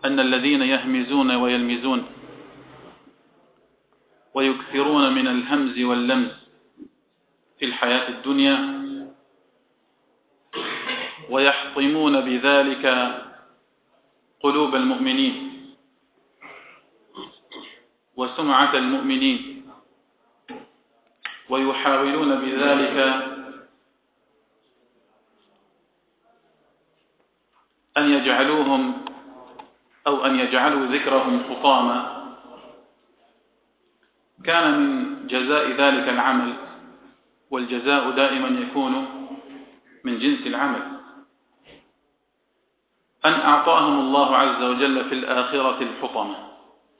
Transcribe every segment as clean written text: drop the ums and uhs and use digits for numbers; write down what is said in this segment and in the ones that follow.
أن الذين يهمزون ويلمزون ويكثرون من الهمز واللمز في الحياة الدنيا ويحطمون بذلك قلوب المؤمنين وسمعة المؤمنين ويحاولون بذلك أن يجعلوهم أو أن يجعلوا ذكرهم حطاما، كان من جزاء ذلك العمل، والجزاء دائما يكون من جنس العمل، أن أعطاهم الله عز وجل في الآخرة الحطمة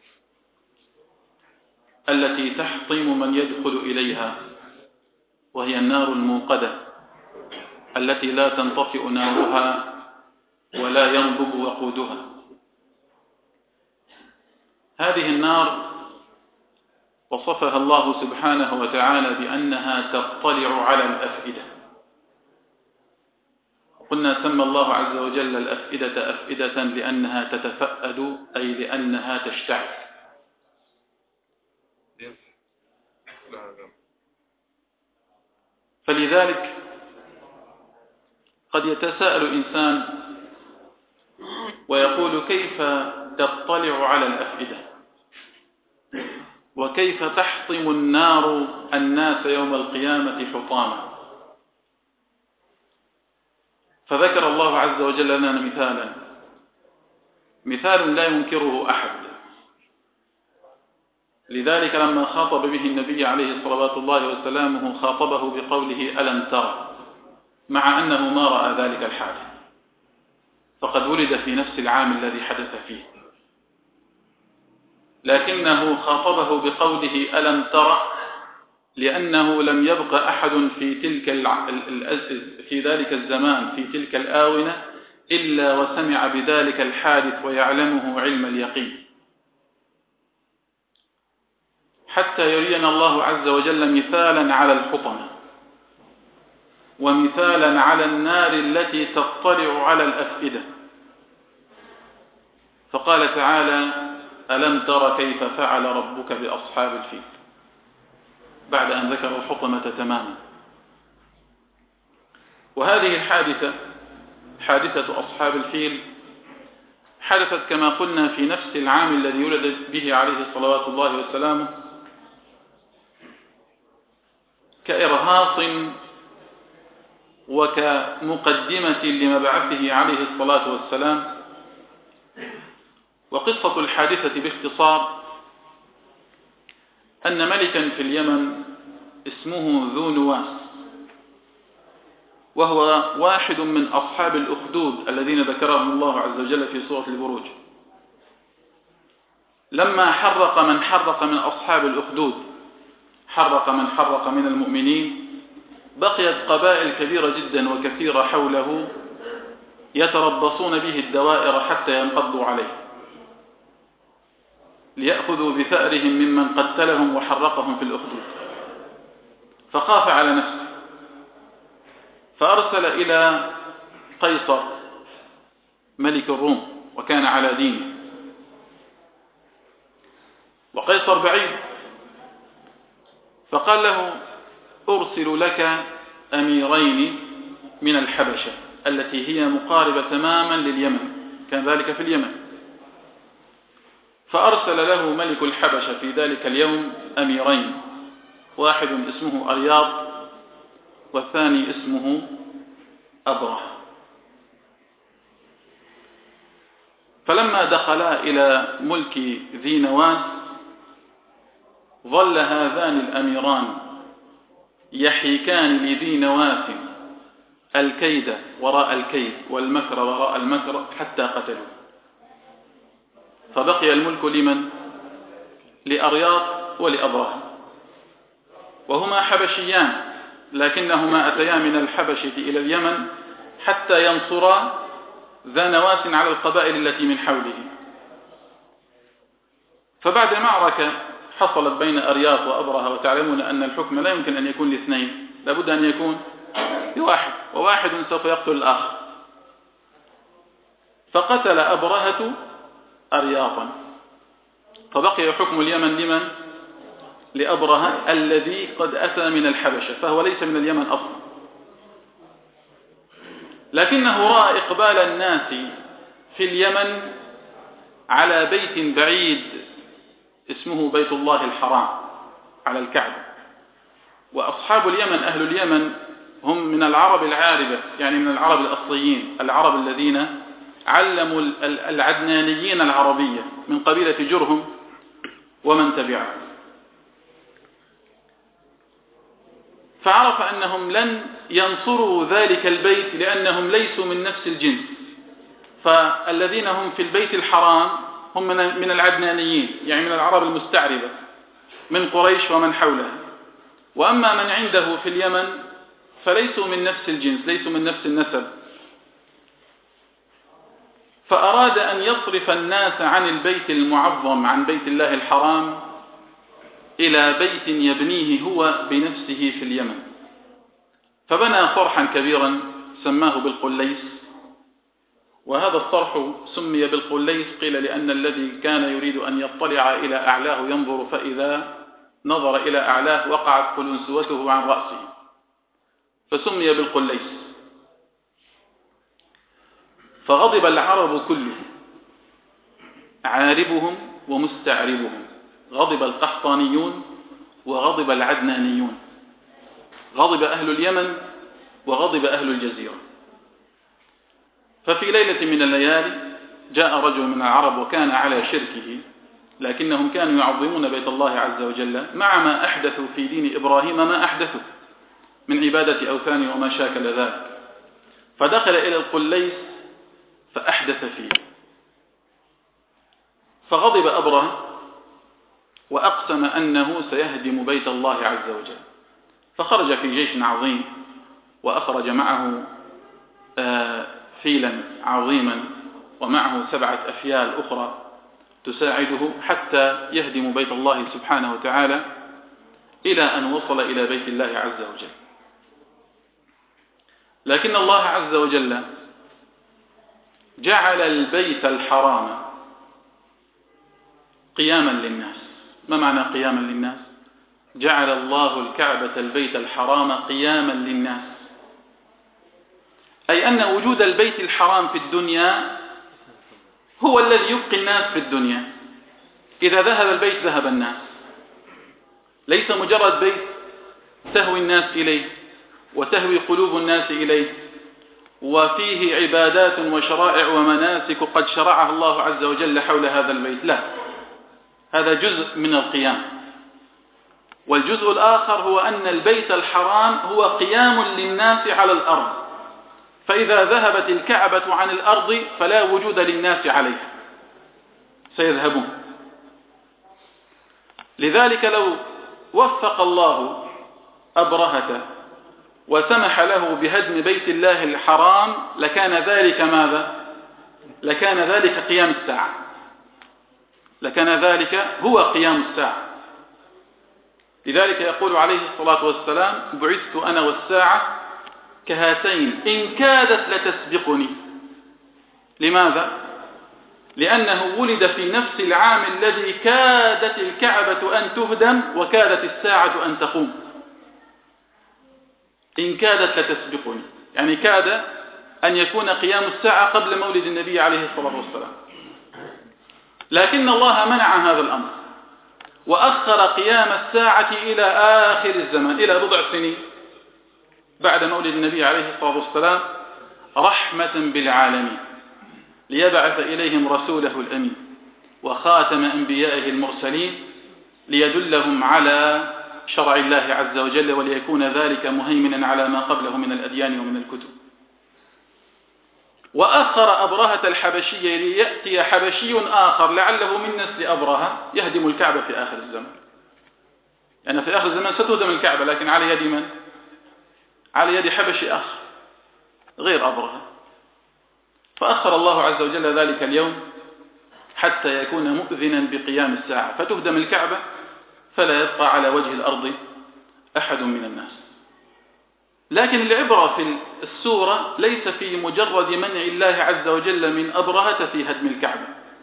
التي تحطم من يدخل إليها، وهي النار الموقدة التي لا تنطفئ نارها ولا ينضب وقودها. هذه النار وصفها الله سبحانه وتعالى بأنها تطلع على الأفئدة. قلنا سمى الله عز وجل الأفئدة أفئدة لأنها تتفأد، أي لأنها تشتعل. فلذلك قد يتساءل الإنسان ويقول: كيف تطلع على الأفئدة؟ وكيف تحطم النار الناس يوم القيامة حطاما؟ فذكر الله عز وجل لنا مثال لا ينكره أحد. لذلك لما خاطب به النبي عليه صلوات الله وسلامه خاطبه بقوله: ألم ترى، مع أنه ما رأى ذلك الحادث، فقد ولد في نفس العام الذي حدث فيه، لكنه خاطبه بقوله ألم ترى لأنه لم يبق أحد في ذلك الزمان في تلك الآونة إلا وسمع بذلك الحادث ويعلمه علم اليقين، حتى يرينا الله عز وجل مثالا على الحطمة ومثالا على النار التي تطلع على الأفئدة. فقال تعالى: ألم تر كيف فعل ربك بأصحاب الفيل، بعد أن ذكر الحطمة تماما. وهذه الحادثة، حادثة أصحاب الفيل، حدثت كما قلنا في نفس العام الذي ولد به عليه صلوات الله وسلامه، كإرهاص وكمقدمة لمبعثه عليه الصلاة والسلام. وقصة الحادثة باختصار أن ملكا في اليمن اسمه ذو نواس، وهو واحد من أصحاب الأخدود الذين ذكرهم الله عز وجل في سورة البروج، لما حرق من حرق من أصحاب الأخدود، حرق من حرق من المؤمنين، بقيت قبائل كبيرة جدا وكثيرة حوله يتربصون به الدوائر حتى ينقضوا عليه ليأخذوا بثأرهم ممن قتلهم وحرقهم في الأخدود. فخاف على نفسه فأرسل إلى قيصر ملك الروم، وكان على دينه، وقيصر بعيد، فقال له: أرسل لك أميرين من الحبشة التي هي مقاربة تماما لليمن، كان ذلك في اليمن. فأرسل له ملك الحبشة في ذلك اليوم أميرين، واحد اسمه أرياط والثاني اسمه أبرهة. فلما دخلا إلى ملك ذي نواس ظل هذان الأميران يحيكان لذي نواس الكيد وراء الكيد والمكر وراء المكر حتى قتلوا. فبقي الملك لمن؟ لأرياط ولأبرهة، وهما حبشيان، لكنهما أتيا من الحبشة إلى اليمن حتى ينصرا ذا نواس على القبائل التي من حوله. فبعد معركة حصلت بين أرياط وأبرهة، وتعلمون أن الحكم لا يمكن أن يكون لاثنين، لابد أن يكون لواحد، وواحد سوف يقتل الآخر. فقتل أبرهة أرياطا، فبقي حكم اليمن لمن؟ لأبرهة الذي قد أتى من الحبشة، فهو ليس من اليمن أصلا، لكنه رأى إقبال الناس في اليمن على بيت بعيد اسمه بيت الله الحرام على الكعبة. وأصحاب اليمن أهل اليمن هم من العرب العاربة، يعني من العرب الأصليين، العرب الذين علموا العدنانيين العربية من قبيلة جرهم ومن تبعه، فعرف أنهم لن ينصروا ذلك البيت لأنهم ليسوا من نفس الجنس، فالذين هم في البيت الحرام هم من العدنانيين، يعني من العرب المستعربة من قريش ومن حولها، وأما من عنده في اليمن فليسوا من نفس الجنس، ليسوا من نفس النسب. فأراد أن يصرف الناس عن البيت المعظم، عن بيت الله الحرام، إلى بيت يبنيه هو بنفسه في اليمن، فبنى صرحا كبيرا سماه بالقليس. وهذا الصرح سمي بالقليس قيل لأن الذي كان يريد أن يطلع إلى أعلاه ينظر، فإذا نظر إلى أعلاه وقعت قلنسوته عن رأسه، فسمي بالقليس. فغضب العرب كلهم، عاربهم ومستعربهم، غضب القحطانيون وغضب العدنانيون، غضب أهل اليمن وغضب أهل الجزيرة. ففي ليلة من الليالي جاء رجل من العرب وكان على شركه، لكنهم كانوا يعظمون بيت الله عز وجل مع ما أحدثوا في دين إبراهيم ما أحدثوا من عبادة أوثان وما شاكل ذلك، فدخل إلى القليس فأحدث فيه، فغضب أبرهة وأقسم أنه سيهدم بيت الله عز وجل، فخرج في جيش عظيم وأخرج معه فيلا عظيما ومعه 7 أفيال أخرى تساعده حتى يهدم بيت الله سبحانه وتعالى، إلى أن وصل إلى بيت الله عز وجل. لكن الله عز وجل جعل البيت الحرام قياما للناس. ما معنى قياما للناس؟ جعل الله الكعبة البيت الحرام قياما للناس، أي أن وجود البيت الحرام في الدنيا هو الذي يبقي الناس في الدنيا. إذا ذهب البيت ذهب الناس، ليس مجرد بيت تهوي الناس إليه وتهوي قلوب الناس إليه وفيه عبادات وشرائع ومناسك قد شرعها الله عز وجل حول هذا البيت، لا، هذا جزء من القيام. والجزء الآخر هو أن البيت الحرام هو قيام للناس على الأرض، فإذا ذهبت الكعبة عن الأرض فلا وجود للناس عليها، سيذهبون. لذلك لو وفق الله أبرهة وسمح له بهدم بيت الله الحرام لكان ذلك ماذا؟ لكان ذلك قيام الساعة، لكان ذلك هو قيام الساعة. لذلك يقول عليه الصلاة والسلام: بعثت أنا والساعة كهاتين إن كادت لتسبقني. لماذا؟ لأنه ولد في نفس العام الذي كادت الكعبة أن تهدم وكادت الساعة أن تقوم. إن كادت لتسبقني، يعني كاد أن يكون قيام الساعة قبل مولد النبي عليه الصلاة والسلام، لكن الله منع هذا الأمر وأخر قيام الساعة إلى آخر الزمان، إلى بضع سنين بعد مولد النبي عليه الصلاة والسلام، رحمة بالعالمين، ليبعث إليهم رسوله الأمين وخاتم أنبيائه المرسلين ليدلهم على شرع الله عز وجل وليكون ذلك مهيمنا على ما قبله من الأديان ومن الكتب. وأخر أبرهة الحبشية ليأتي حبشي آخر لعله من نسل أبرهة يهدم الكعبة في آخر الزمان. يعني في آخر الزمان ستهدم الكعبة، لكن على يد من؟ على يد حبشي آخر غير أبرهة. فأخر الله عز وجل ذلك اليوم حتى يكون مؤذنا بقيام الساعة، فتهدم الكعبة فلا يبقى على وجه الأرض أحد من الناس. لكن العبرة في السورة ليس في مجرد منع الله عز وجل من أبرهة في هدم الكعبة،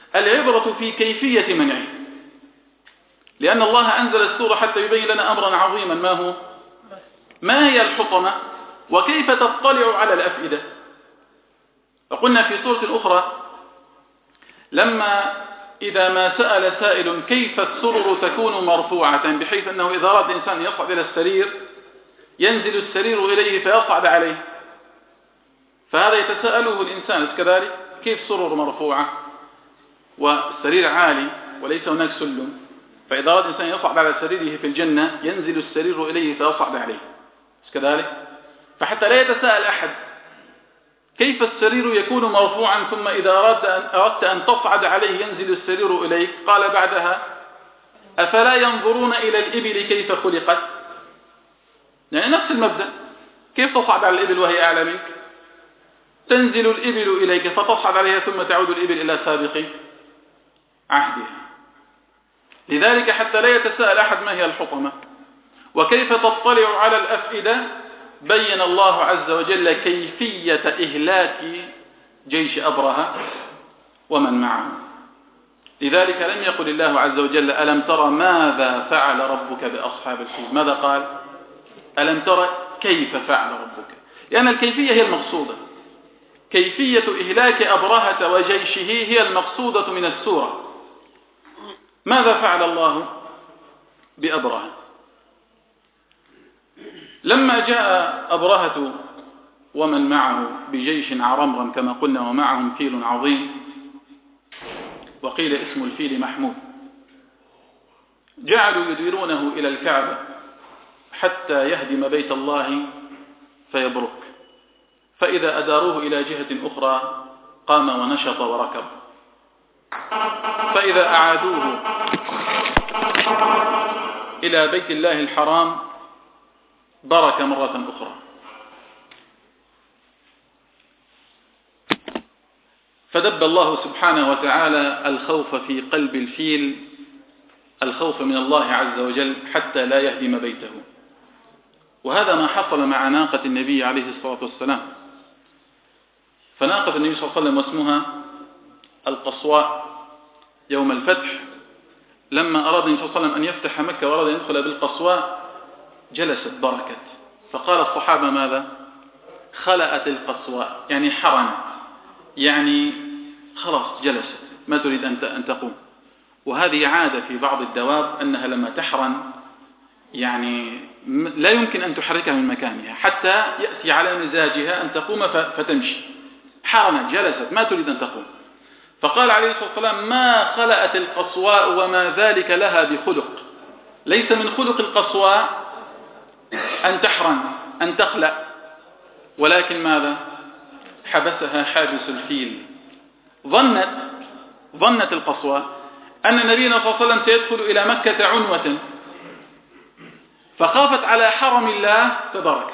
العبرة في كيفية منعه، لأن الله أنزل السورة حتى يبين لنا أمرا عظيما، ما هو؟ ما هي الحطمة وكيف تطلع على الأفئدة. فقلنا في سورة أخرى لما إذا ما سأل سائل كيف السرر تكون مرفوعة، بحيث أنه إذا أراد الإنسان يصعد إلى السرير ينزل السرير إليه فيصعد عليه، فهذا يتساءله الإنسان كذلك، كيف سرر مرفوعة والسرير عالي وليس هناك سلم، فإذا أراد الإنسان يصعد على سريره في الجنة ينزل السرير إليه فيصعد عليه كذلك. فحتى لا يتساءل أحد كيف السرير يكون مرفوعا ثم إذا أردت أن تصعد عليه ينزل السرير إليك، قال بعدها أفلا ينظرون إلى الإبل كيف خلقت، يعني نفس المبدأ، كيف تصعد على الإبل وهي أعلى منك؟ تنزل الإبل إليك فتصعد عليها ثم تعود الإبل إلى سابق عهدها. لذلك حتى لا يتساءل أحد ما هي الحطمة وكيف تطلع على الأفئدة، بين الله عز وجل كيفية إهلاك جيش أبرهة ومن معه. لذلك لم يقل الله عز وجل ألم ترى ماذا فعل ربك بأصحاب الفيل، ماذا قال؟ ألم ترى كيف فعل ربك، لأن الكيفية هي المقصودة، كيفية إهلاك أبرهة وجيشه هي المقصودة من السورة. ماذا فعل الله بأبرهة؟ لما جاء أبرهة ومن معه بجيش عرمرم كما قلنا ومعهم فيل عظيم، وقيل اسم الفيل محمود، جعلوا يديرونه إلى الكعبة حتى يهدم بيت الله فيبرك، فإذا أداروه إلى جهة أخرى قام ونشط وركب، فإذا أعادوه إلى بيت الله الحرام برك مرة أخرى. فدب الله سبحانه وتعالى الخوف في قلب الفيل، الخوف من الله عز وجل حتى لا يهدم بيته. وهذا ما حصل مع ناقة النبي عليه الصلاة والسلام. فناقة النبي صلى الله عليه وسلم واسمها القصواء يوم الفتح، لما أراد النبي صلى الله عليه وسلم أن يفتح مكة وأراد أن يدخل بالقصواء جلست بركت، فقال الصحابة ماذا؟ خلأت القصواء، يعني حرنت، يعني خلاص جلست ما تريد أن تقوم. وهذه عادة في بعض الدواب أنها لما تحرن يعني لا يمكن أن تحركها من مكانها حتى يأتي على مزاجها أن تقوم فتمشي، حرنت جلست ما تريد أن تقوم. فقال عليه الصلاة والسلام ما خلأت القصواء وما ذلك لها بخلق، ليس من خلق القصواء أن تحرن أن تخلأ، ولكن ماذا؟ حبسها حابس الفيل. ظنت القصواء أن نبينا صلى الله عليه وسلم سيدخل إلى مكة عنوة، فخافت على حرم الله فبركت،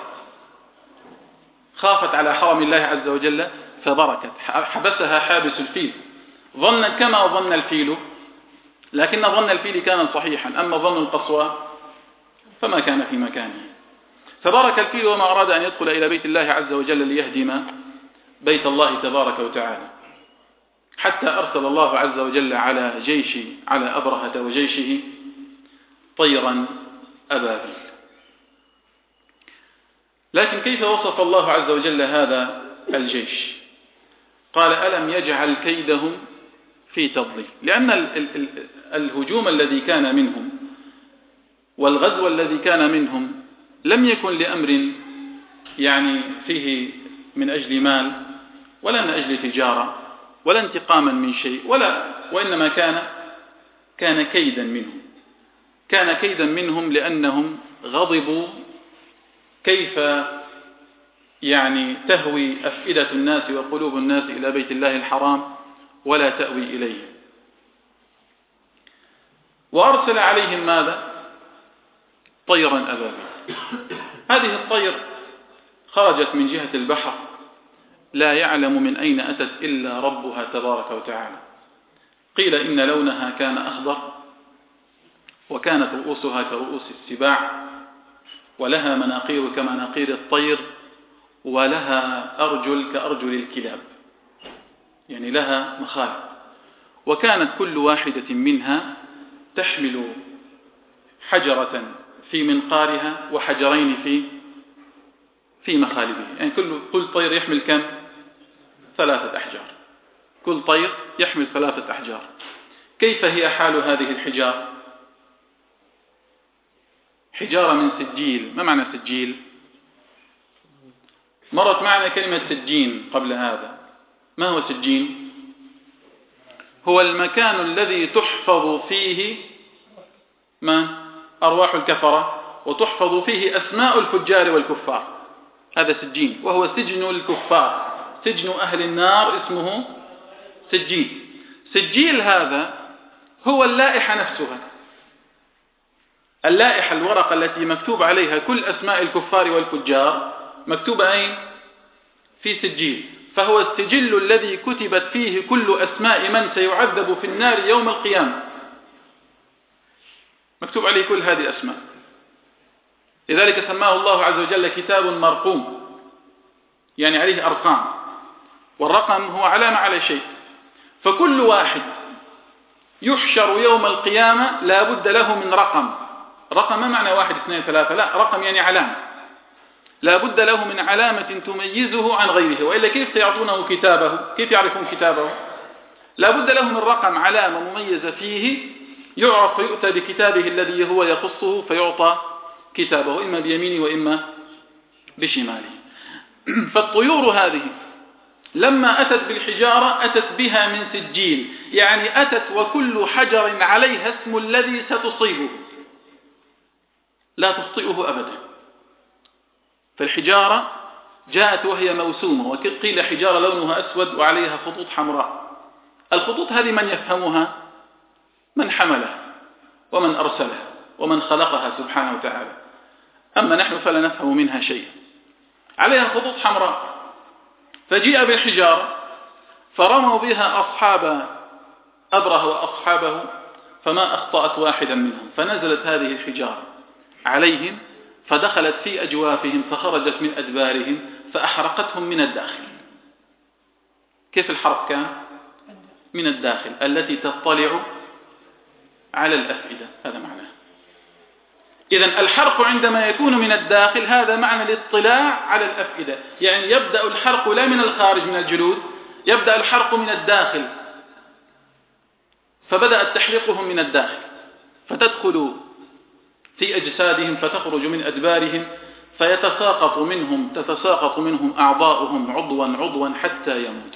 خافت على حرم الله عز وجل فبركت، حبسها حابس الفيل. ظنت كما ظن الفيل، لكن ظن الفيل كان صحيحا، أما ظن القصواء فما كان في مكانه. فبارك الفيل وما أراد أن يدخل إلى بيت الله عز وجل ليهدم بيت الله تبارك وتعالى، حتى أرسل الله عز وجل على أبرهة وجيشه طيرا أبابيل. لكن كيف وصف الله عز وجل هذا الجيش؟ قال ألم يجعل كيدهم في تضليل، لأن الهجوم الذي كان منهم والغزو الذي كان منهم لم يكن لأمر يعني فيه من أجل مال ولا من أجل تجارة ولا انتقاما من شيء، وإنما كان كيدا منهم، كان كيدا منهم لأنهم غضبوا كيف يعني تهوي أفئدة الناس وقلوب الناس إلى بيت الله الحرام ولا تأوي إليه. وأرسل عليهم ماذا؟ طيرا أبابيل. هذه الطير خرجت من جهة البحر لا يعلم من أين أتت إلا ربها تبارك وتعالى. قيل إن لونها كان أخضر، وكانت رؤوسها كرؤوس السباع، ولها مناقير كمناقير الطير، ولها أرجل كأرجل الكلاب، يعني لها مخالب. وكانت كل واحدة منها تحمل حجرة في منقارها وحجرين في مخالبه، يعني كل طير يحمل كم؟ 3 أحجار، كل طير يحمل 3 أحجار. كيف هي حال هذه الحجار؟ حجارة من سجيل. ما معنى سجيل؟ مرت معنا كلمة سجين قبل هذا. ما هو سجين؟ هو المكان الذي تحفظ فيه أرواح الكفرة وتحفظ فيه أسماء الفجار والكفار، هذا سجين، وهو سجن الكفار، سجن أهل النار اسمه سجيل. سجيل هذا هو اللائحة نفسها، اللائحة، الورقة التي مكتوب عليها كل أسماء الكفار والفجار مكتوبة أين؟ في سجيل. فهو السجل الذي كتبت فيه كل أسماء من سيعذب في النار يوم القيامة، مكتوب عليه كل هذه الأسماء. لذلك سماه الله عز وجل كتاب مرقوم، يعني عليه أرقام، والرقم هو علامة على شيء. فكل واحد يحشر يوم القيامة لا بد له من رقم. رقم ما معنى 1 2 3، لا، رقم يعني علامة، لا بد له من علامة تميزه عن غيره، وإلا كيف سيعطونه كتابه؟ كيف يعرفون كتابه؟ لا بد له من رقم، علامة مميزة فيه يعرف، فيؤتى بكتابه الذي هو يخصه فيعطى كتابه، إما بيمينه وإما بشماله. فالطيور هذه لما أتت بالحجارة أتت بها من سجيل، يعني أتت وكل حجر عليها اسم الذي ستصيبه، لا تخطئه أبدا. فالحجارة جاءت وهي موسومة، وقيل حجارة لونها أسود وعليها خطوط حمراء. الخطوط هذه من يفهمها؟ من حملها ومن أرسلها ومن خلقها سبحانه وتعالى، أما نحن فلا نفهم منها شيء. عليها خطوط حمراء، فجيء بالحجارة فرموا بها أصحاب أبره وأصحابه فما أخطأت واحدا منهم، فنزلت هذه الحجارة عليهم فدخلت في أجوافهم فخرجت من أدبارهم فأحرقتهم من الداخل. كيف الحرق كان؟ من الداخل، التي تطلع على الأفئدة، هذا معناه. إذن الحرق عندما يكون من الداخل هذا معنى الاطلاع على الأفئدة، يعني يبدأ الحرق لا من الخارج من الجلود، يبدأ الحرق من الداخل، فبدأت تحرقهم من الداخل فتدخل في أجسادهم فتخرج من أدبارهم تتساقط منهم أعضاؤهم عضوا حتى يموت.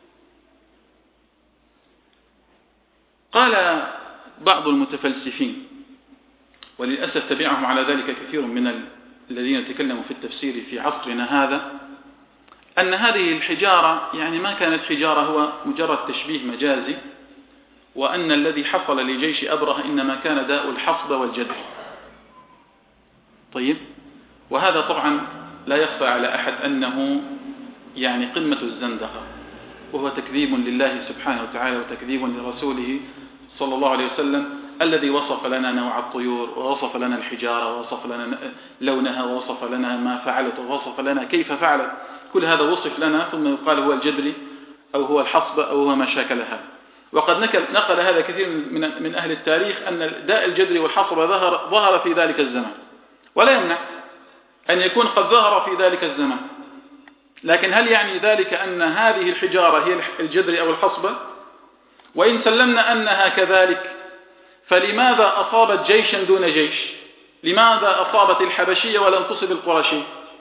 قال بعض المتفلسفين، وللأسف تبعهم على ذلك كثير من الذين تكلموا في التفسير في عصرنا هذا، أن هذه الحجارة يعني ما كانت حجارة، هو مجرد تشبيه مجازي، وأن الذي حصل لجيش أبرهة إنما كان داء الحصبة والجدر. طيب، وهذا طبعا لا يخفى على أحد أنه يعني قمة الزندقة، وهو تكذيب لله سبحانه وتعالى وتكذيب لرسوله صلى الله عليه وسلم، الذي وصف لنا نوع الطيور ووصف لنا الحجارة ووصف لنا لونها ووصف لنا ما فعلت ووصف لنا كيف فعلت، كل هذا وصف لنا ثم يقال هو الجدري أو هو الحصبة أو هو ما شاكلها. وقد نقل هذا كثير من أهل التاريخ أن داء الجدري والحصبة ظهر في ذلك الزمان، ولا يمنع أن يكون قد ظهر في ذلك الزمان، لكن هل يعني ذلك أن هذه الحجارة هي الجدري أو الحصبة؟ وإن سلمنا أنها كذلك فلماذا أصابت جيشا دون جيش؟ لماذا أصابت الحبشية ولم تصب القرشي؟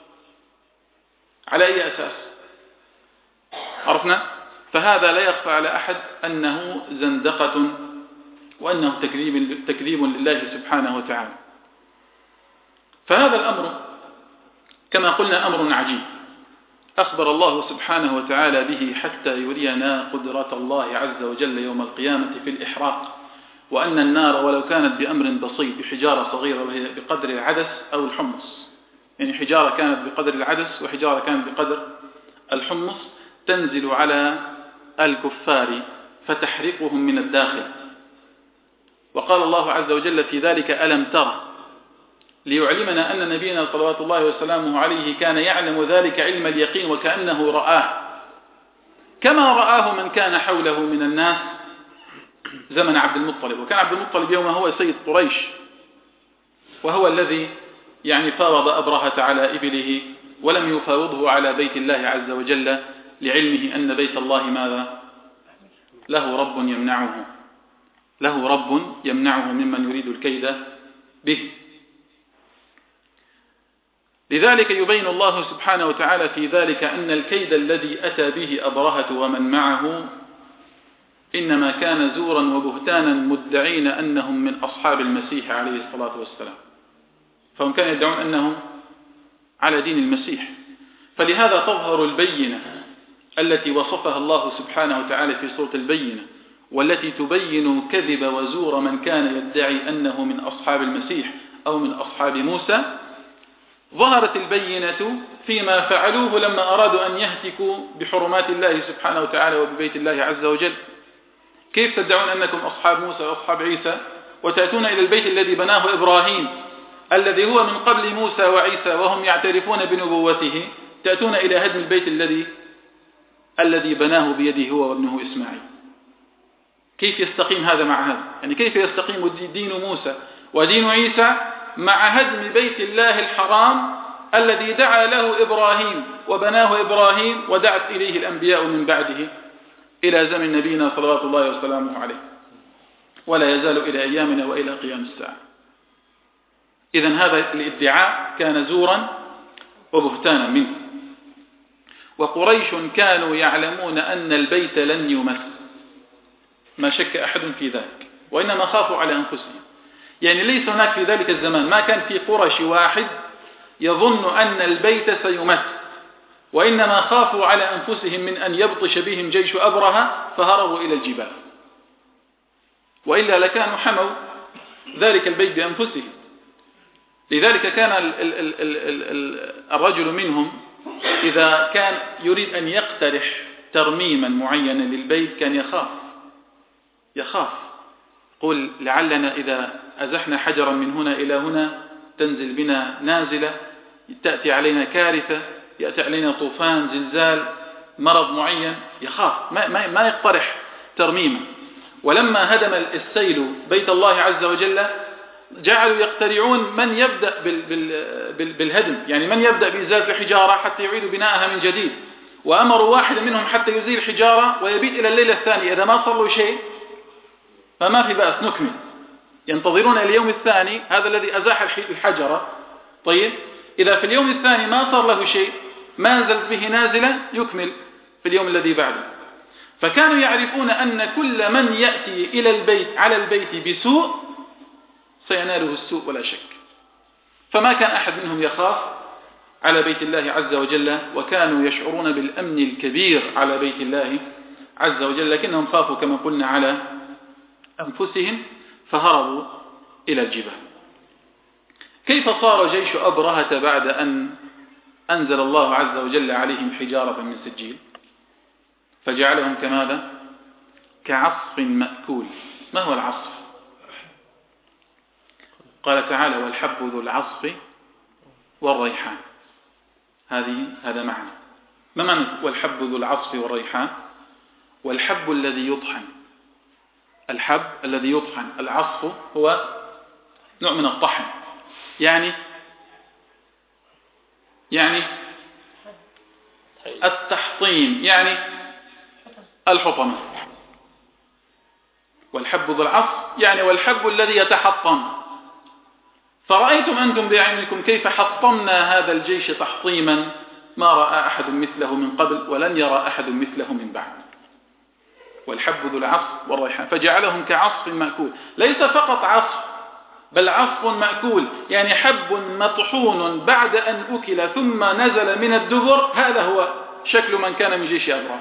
على أي أساس؟ عرفنا؟ فهذا لا يخفى على أحد أنه زندقة وأنه تكذيب لله سبحانه وتعالى. فهذا الأمر كما قلنا أمر عجيب أخبر الله سبحانه وتعالى به حتى يرينا قدرة الله عز وجل يوم القيامة في الإحراق، وأن النار ولو كانت بأمر بسيط بحجارة صغيرة وهي بقدر العدس أو الحمص، يعني حجارة كانت بقدر العدس وحجارة كانت بقدر الحمص، تنزل على الكفار فتحرقهم من الداخل. وقال الله عز وجل في ذلك: ألم ترى، ليعلمنا أن نبينا صلوات الله وسلامه عليه كان يعلم ذلك علم اليقين وكأنه رآه كما رآه من كان حوله من الناس زمن عبد المطلب، وكان عبد المطلب يوم هو سيد قريش، وهو الذي يعني فاوض أبرهة على إبله ولم يفاوضه على بيت الله عز وجل، لعلمه أن بيت الله ماذا؟ له رب يمنعه ممن يريد الكيد به. لذلك يبين الله سبحانه وتعالى في ذلك أن الكيد الذي أتى به أبرهة ومن معه إنما كان زورا وبهتانا، مدعين أنهم من أصحاب المسيح عليه الصلاة والسلام، فهم كانوا يدعون أنهم على دين المسيح. فلهذا تظهر البينة التي وصفها الله سبحانه وتعالى في سورة البينة، والتي تبين كذب وزور من كان يدعي أنه من أصحاب المسيح أو من أصحاب موسى. ظهرت البينة فيما فعلوه لما أرادوا أن يهتكوا بحرمات الله سبحانه وتعالى وببيت الله عز وجل. كيف تدعون أنكم أصحاب موسى وأصحاب عيسى وتأتون إلى البيت الذي بناه إبراهيم الذي هو من قبل موسى وعيسى وهم يعترفون بنبوته، تأتون إلى هدم البيت الذي بناه بيده هو وابنه إسماعيل؟ كيف يستقيم هذا مع هذا؟ يعني كيف يستقيم دين موسى ودين عيسى مع هدم بيت الله الحرام الذي دعا له إبراهيم وبناه إبراهيم ودعت إليه الأنبياء من بعده إلى زمن نبينا صلوات الله وسلامه عليه، ولا يزال إلى أيامنا وإلى قيام الساعة. إذن هذا الادعاء كان زورا وبهتانا منه. وقريش كانوا يعلمون أن البيت لن يمس، ما شك أحد في ذلك، وإنما خافوا على أنفسهم. يعني ليس هناك في ذلك الزمان ما كان في قرش واحد يظن أن البيت سيمس، وإنما خافوا على أنفسهم من أن يبطش بهم جيش أبرهة فهربوا إلى الجبال، وإلا لكانوا حموا ذلك البيت بأنفسهم. لذلك كان الرجل منهم إذا كان يريد أن يقترح ترميما معينا للبيت كان يخاف، قل لعلنا إذا أزحنا حجرا من هنا إلى هنا تنزل بنا نازلة، تأتي علينا كارثة، يأتي علينا طوفان، زلزال، مرض معين، يخاف، ما يقترح ترميما. ولما هدم السيل بيت الله عز وجل جعلوا يقترعون من يبدأ بالهدم، يعني من يبدأ بإزالة الحجارة حتى يعيدوا بناءها من جديد، وأمروا واحد منهم حتى يزيل الحجارة ويبيت إلى الليلة الثانية، إذا ما صار له شيء فما في بأس نكمل، ينتظرون اليوم الثاني هذا الذي أزاح الحجرة. طيب إذا في اليوم الثاني ما صار له شيء، ما نزلت به نازلة، يكمل في اليوم الذي بعده. فكانوا يعرفون أن كل من يأتي إلى البيت على البيت بسوء سيناله السوء ولا شك، فما كان أحد منهم يخاف على بيت الله عز وجل، وكانوا يشعرون بالأمن الكبير على بيت الله عز وجل، لكنهم خافوا كما قلنا على أنفسهم فهربوا إلى الجبال. كيف صار جيش أبرهة بعد أن أنزل الله عز وجل عليهم حجارة من سجيل فجعلهم كماذا؟ كعصف مأكول. ما هو العصف؟ قال تعالى والحب ذو العصف والريحان. هذا معنى. ما معنى والحب ذو العصف والريحان؟ والحب الذي يطحن، الحب الذي يطحن، العصف هو نوع من الطحن، يعني التحطيم، يعني الحطمة. والحب ذو العصف يعني والحب الذي يتحطم. فرأيتم أنتم بعينكم كيف حطمنا هذا الجيش تحطيما ما رأى أحد مثله من قبل ولن يرى أحد مثله من بعد. والحب ذو العصف والريحان فجعلهم كعصف مأكول. ليس فقط عصف بل عصف مأكول، يعني حب مطحون بعد أن أكل ثم نزل من الدبر. هذا هو شكل من كان من جيش أبرهة.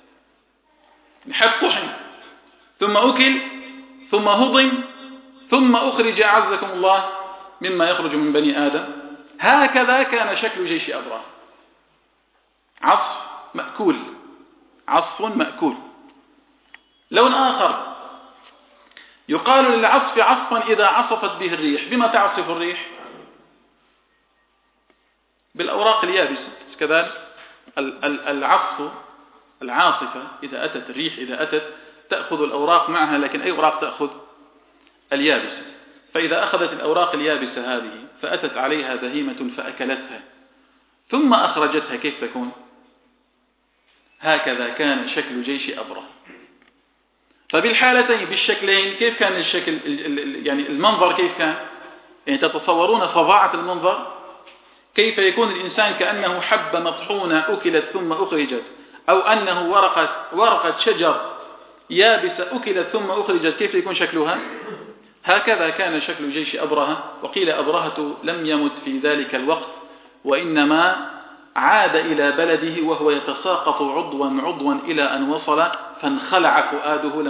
حب طحن ثم أكل ثم هضم ثم أخرج أعزكم الله مما يخرج من بني آدم. هكذا كان شكل جيش أبرهة، عصف مأكول، عصف مأكول. لون آخر يقال للعصف عصفا إذا عصفت به الريح. بما تعصف الريح؟ بالأوراق اليابسة. كذلك العصف، العاصفة إذا أتت، الريح إذا أتت تأخذ الأوراق معها، لكن أي أوراق تأخذ؟ اليابسة. فإذا أخذت الأوراق اليابسة هذه فأتت عليها بهيمة فأكلتها ثم أخرجتها، كيف تكون؟ هكذا كان شكل جيش أبرهة. فبالحالتين بالشكلين كيف كان الشكل، يعني المنظر كيف كان؟ يعني تتصورون فظاعة المنظر؟ كيف يكون الإنسان كأنه حبة مطحونة أكلت ثم أخرجت، أو أنه ورقة شجر يابسة أكلت ثم أخرجت، كيف يكون شكلها؟ هكذا كان شكل جيش أبرهة. وقيل أبرهة لم يمت في ذلك الوقت، وإنما عاد إلى بلده وهو يتساقط عضوا إلى أن وصل، فانخلع فؤاده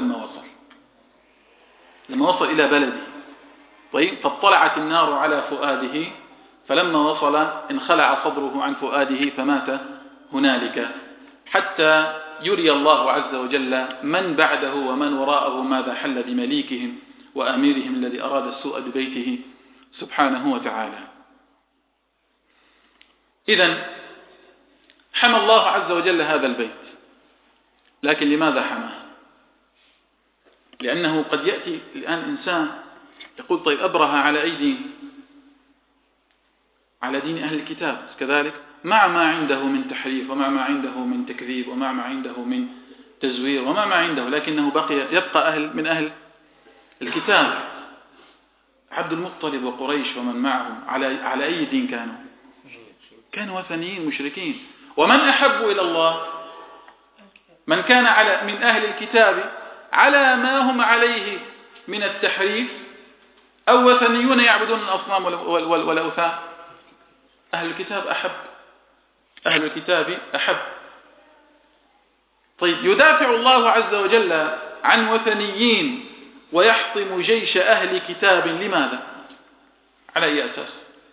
لما وصل إلى بلده. طيب، فاطلعت النار على فؤاده، فلما وصل انخلع صدره عن فؤاده فمات هنالك، حتى يري الله عز وجل من بعده ومن وراءه ماذا حل بمليكهم وأميرهم الذي أراد السوء ببيته سبحانه وتعالى. إذن حمى الله عز وجل هذا البيت، لكن لماذا حماه؟ لأنه قد يأتي الآن إنسان يقول طيب أبرهة على أي دين؟ على دين أهل الكتاب كذلك، مع ما عنده من تحريف ومع ما عنده من تكذيب ومع ما عنده من تزوير ومع ما عنده، لكنه يبقى من أهل الكتاب. عبد المطلب وقريش ومن معهم على أي دين كانوا وثنيين مشركين. ومن أحب إلى الله؟ من كان من أهل الكتاب على ما هم عليه من التحريف، أو وثنيون يعبدون الأصنام والأوثان. أهل الكتاب أحب. طيب، يدافع الله عز وجل عن وثنيين ويحطم جيش أهل كتاب، لماذا؟ على أي أساس؟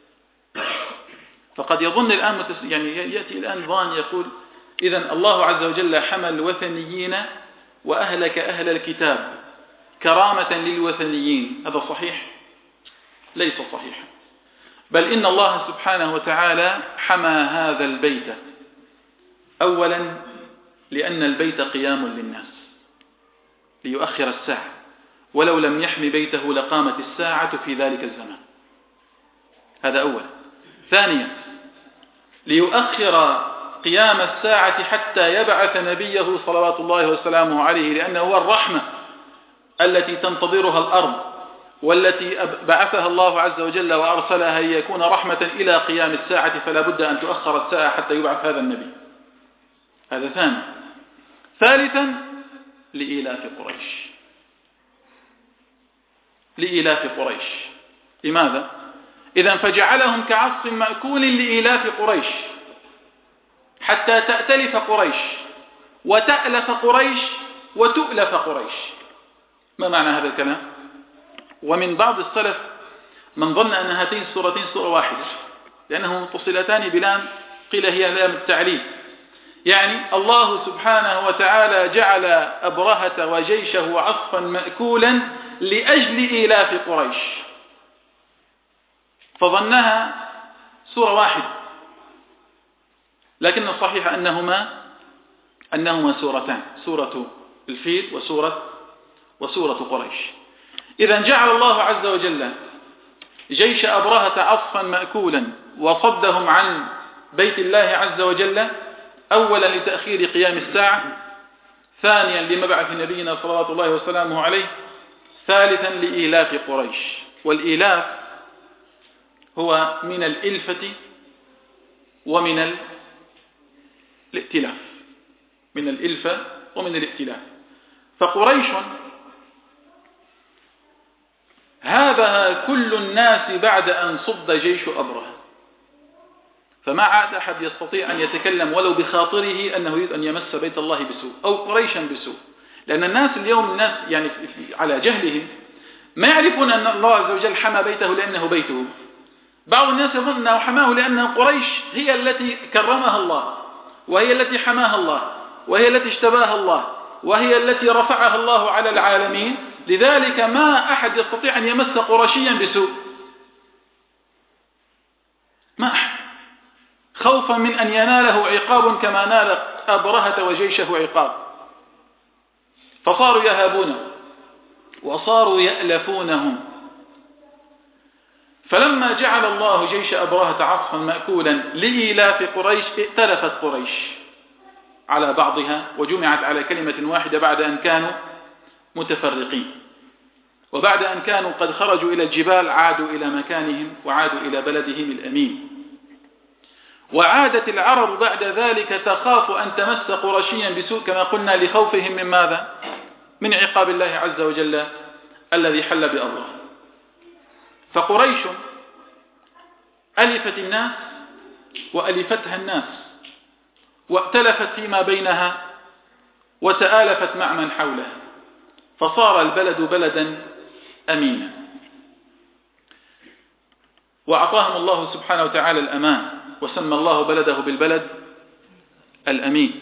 فقد يظن الآن يعني يأتي الآن ظان يقول إذن الله عز وجل حمى الوثنيين وأهلك أهل الكتاب كرامة للوثنيين. هذا صحيح؟ ليس صحيحا، بل إن الله سبحانه وتعالى حمى هذا البيت أولا لأن البيت قيام للناس ليؤخر الساعة، ولو لم يحمي بيته لقامت الساعة في ذلك الزمان. هذا أولا. ثانيا، ليؤخر قيام الساعة حتى يبعث نبيه صلوات الله وسلامه عليه، لأنه هو الرحمة التي تنتظرها الأرض، والتي بعثها الله عز وجل وأرسلها ليكون رحمة إلى قيام الساعة، فلا بد أن تؤخر الساعة حتى يبعث هذا النبي. هذا ثاني. ثالثا، لإيلاف قريش. لماذا؟ إذن فجعلهم كعصف مأكول لإيلاف قريش، حتى تأتلف قريش وتألف قريش وتؤلف قريش. ما معنى هذا الكلام؟ ومن بعض السلف من ظن أن هاتين السورتين سورة واحدة، لأنه متصلتان بلام، قيل هي لام التعليل. يعني الله سبحانه وتعالى جعل أبرهة وجيشه عصفا مأكولا لأجل إيلاف قريش، فظنها سورة واحدة، لكن الصحيح أنهما سورتان، سورة الفيل وسورة قريش. إذا جعل الله عز وجل جيش أبرهة عصفا مأكولا وصدهم عن بيت الله عز وجل، أولا لتأخير قيام الساعة، ثانيا لمبعث نبينا صلوات الله وسلامه عليه، ثالثا لإيلاف قريش. والإيلاف هو من الإلفة ومن الائتلاف، من الإلفة ومن الائتلاف. فقريش هذا كل الناس بعد أن صد جيش أبرهة، فما عاد أحد يستطيع أن يتكلم ولو بخاطره أنه يريد أن يمس بيت الله بسوء أو قريشا بسوء، لأن الناس اليوم يعني على جهلهم ما يعرفون أن الله عز وجل حمى بيته لأنه بيته. بعض الناس يظن أنه حماه لأن قريش هي التي كرمها الله، وهي التي حماها الله، وهي التي اشتباها الله، وهي التي رفعها الله على العالمين، لذلك ما أحد يستطيع أن يمس قرشيا بسوء، ما أحد، خوفا من أن يناله عقاب كما نال أبرهة وجيشه عقاب. وصاروا يهابونهم وصاروا يألفونهم. فلما جعل الله جيش أبرهة عصفا مأكولا لإيلاف قريش ائتلفت قريش على بعضها وجمعت على كلمة واحدة بعد أن كانوا متفرقين، وبعد أن كانوا قد خرجوا إلى الجبال عادوا إلى مكانهم وعادوا إلى بلدهم الأمين. وعادت العرب بعد ذلك تخاف أن تمس قرشيا بسوء كما قلنا لخوفهم من ماذا؟ من عقاب الله عز وجل الذي حل بأرضه. فقريش ألفت الناس وألفتها الناس وائتلفت فيما بينها وتآلفت مع من حولها، فصار البلد بلدا أمينا، وأعطاهم الله سبحانه وتعالى الأمان، وسمى الله بلده بالبلد الأمين.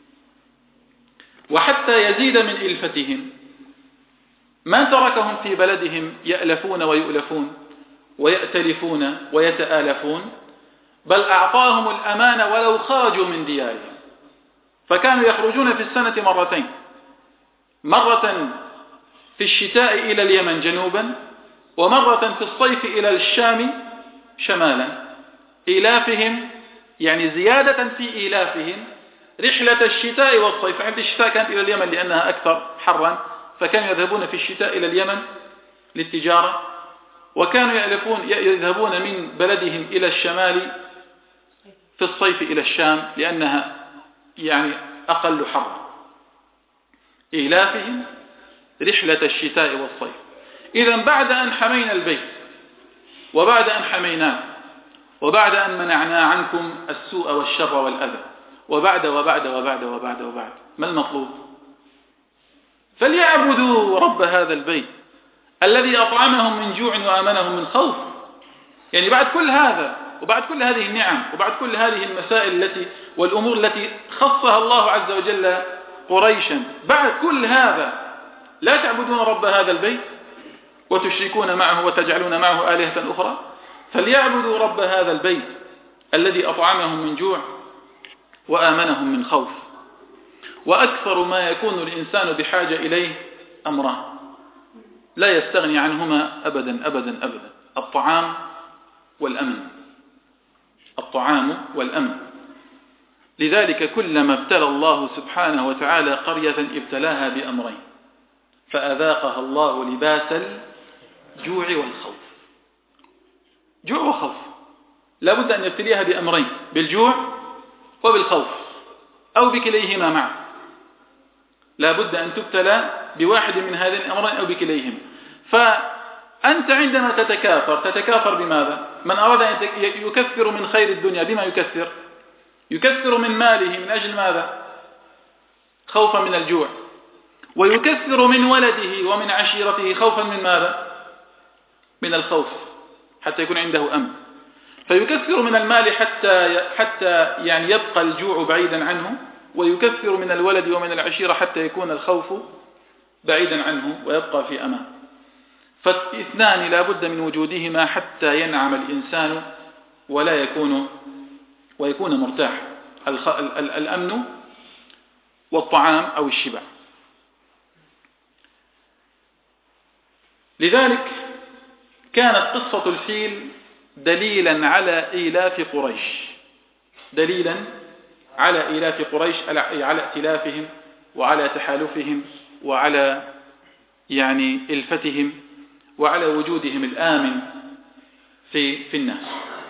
وحتى يزيد من إلفتهم ما تركهم في بلدهم يألفون ويؤلفون ويأتلفون ويتآلفون، بل أعطاهم الأمان ولو خرجوا من ديارهم. فكانوا يخرجون في السنة مرتين، مرة في الشتاء إلى اليمن جنوبا، ومرة في الصيف إلى الشام شمالا. إيلافهم يعني زيادة في إيلافهم رحلة الشتاء والصيف. عند الشتاء كانت إلى اليمن لأنها أكثر حرا، فكانوا يذهبون في الشتاء إلى اليمن للتجارة، وكانوا يذهبون من بلدهم إلى الشمال في الصيف إلى الشام لأنها يعني أقل حرا. إيلافهم رحلة الشتاء والصيف. إذن بعد أن حمينا البيت وبعد أن حميناه وبعد أن منعنا عنكم السوء والشر والأذى وبعد وبعد وبعد وبعد وبعد، ما المطلوب؟ فليعبدوا رب هذا البيت الذي أطعمهم من جوع وآمنهم من خوف. يعني بعد كل هذا وبعد كل هذه النعم وبعد كل هذه المسائل والأمور التي خصها الله عز وجل قريشا، بعد كل هذا لا تعبدون رب هذا البيت وتشركون معه وتجعلون معه آلهة أخرى؟ فليعبدوا رب هذا البيت الذي أطعمهم من جوع وآمنهم من خوف. وأكثر ما يكون الإنسان بحاجة إليه أمران لا يستغني عنهما أبدا أبدا أبدا: الطعام والأمن. الطعام والأمن. لذلك كلما ابتلى الله سبحانه وتعالى قرية ابتلاها بأمرين، فأذاقها الله لباس الجوع والخوف. جوع وخوف، لا بد أن يبتليها بأمرين: بالجوع وبالخوف، أو بكليهما معا. لا بد أن تبتلى بواحد من هذين الأمرين أو بكليهما. فأنت عندما تتكاثر بماذا؟ من أراد أن يكثر من خير الدنيا بما يكثر؟ يكثر من ماله من أجل ماذا؟ خوفا من الجوع. ويكثر من ولده ومن عشيرته خوفا من ماذا؟ من الخوف، حتى يكون عنده أمن. فيكثر من المال حتى يعني يبقى الجوع بعيدا عنه، ويكثر من الولد ومن العشيرة حتى يكون الخوف بعيدا عنه ويبقى في أمان. فالاثنان لا بد من وجودهما حتى ينعم الإنسان ويكون مرتاح: الأمن والطعام أو الشبع. لذلك كانت قصة الفيل دليلا على إيلاف قريش، دليلا على إيلاف قريش، على ائتلافهم وعلى تحالفهم وعلى يعني إلفتهم وعلى وجودهم الآمن في الناس.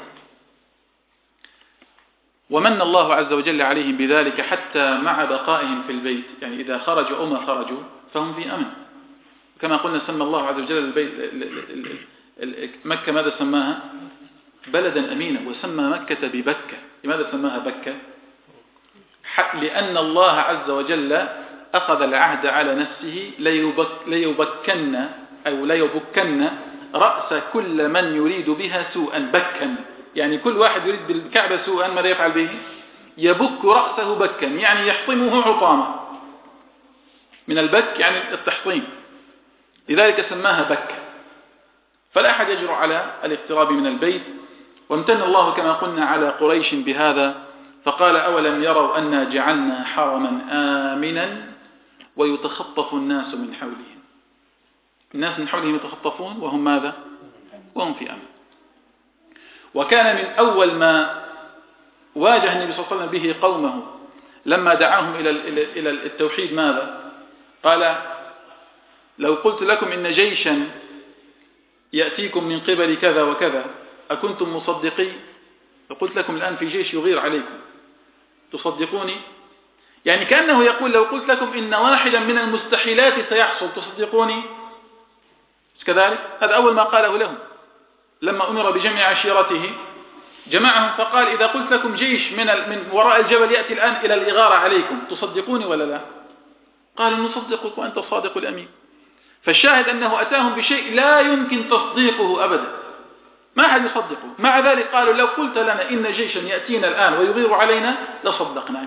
ومن الله عز وجل عليهم بذلك حتى مع بقائهم في البيت. يعني إذا خرجوا أو ما خرجوا فهم في أمن. كما قلنا سمى الله عز وجل البيت مكة ماذا سماها؟ بلدا أمينا. وسمى مكة ببكة. لماذا سماها بكة؟ لأن الله عز وجل أخذ العهد على نفسه ليبكن أو ليبكن رأس كل من يريد بها سوءا. بكا يعني كل واحد يريد بالكعبة سوءا ماذا يفعل به؟ يبك رأسه بكا، يعني يحطمه حطاما. من البك يعني التحطيم، لذلك سماها بكة. فلا أحد يجرؤ على الاقتراب من البيت. وامتن الله كما قلنا على قريش بهذا، فقال: أولم يروا أنا جعلنا حرما آمنا ويتخطف الناس من حولهم. الناس من حولهم يتخطفون وهم ماذا؟ وهم في أمن. وكان من أول ما واجه النبي صلى الله عليه وسلم به قومه لما دعاهم إلى التوحيد ماذا؟ قال: لو قلت لكم إن جيشا يأتيكم من قبل كذا وكذا أكنتم مصدقين؟ لو قلت لكم الآن في جيش يغير عليكم تصدقوني؟ يعني كأنه يقول: لو قلت لكم إن واحدا من المستحيلات سيحصل تصدقوني؟ مش كذلك؟ هذا أول ما قاله لهم لما أمر بجمع عشيرته، جمعهم فقال: إذا قلت لكم جيش من وراء الجبل يأتي الآن إلى الإغارة عليكم تصدقوني ولا لا؟ قالوا: نصدقك وأنت الصادق الأمين. فالشاهد أنه أتاهم بشيء لا يمكن تصديقه أبدا، ما أحد يصدقه. مع ذلك قالوا: لو قلت لنا إن جيشا يأتينا الآن ويغير علينا لصدقناك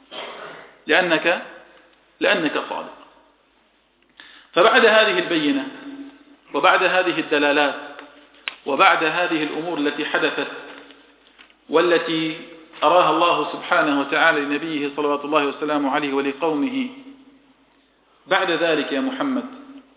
لأنك صادق. فبعد هذه البينة وبعد هذه الدلالات وبعد هذه الأمور التي حدثت والتي أراها الله سبحانه وتعالى لنبيه صلوات الله وسلامه عليه ولقومه، بعد ذلك يا محمد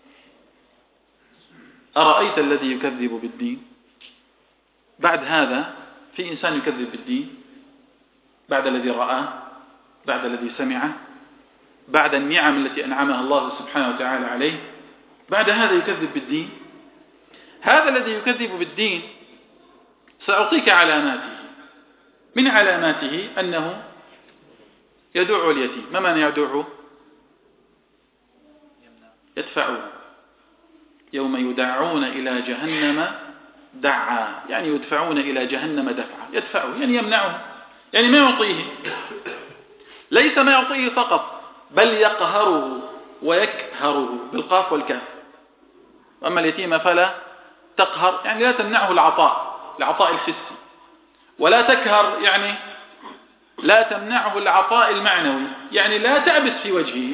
أرأيت الذي يكذب بالدين؟ بعد هذا في إنسان يكذب بالدين بعد الذي رآه، بعد الذي سمعه، بعد النعم التي أنعمها الله سبحانه وتعالى عليه، بعد هذا يكذب بالدين؟ هذا الذي يكذب بالدين سأعطيك علاماته. من علاماته أنه يدع اليتيم. ما معنى يدعه؟ يدفعه. يوم يدعون إلى جهنم دعا، يعني يدفعون إلى جهنم دفعا. يدفعه يعني يمنعه، يعني ما يعطيه. ليس ما يعطيه فقط، بل يقهره ويكهره بالقاف والكاف. وأما اليتيم فلا تقهر، يعني لا تمنعه العطاء الحسي، ولا تكهر يعني لا تمنعه العطاء المعنوي، يعني لا تعبس في وجهه.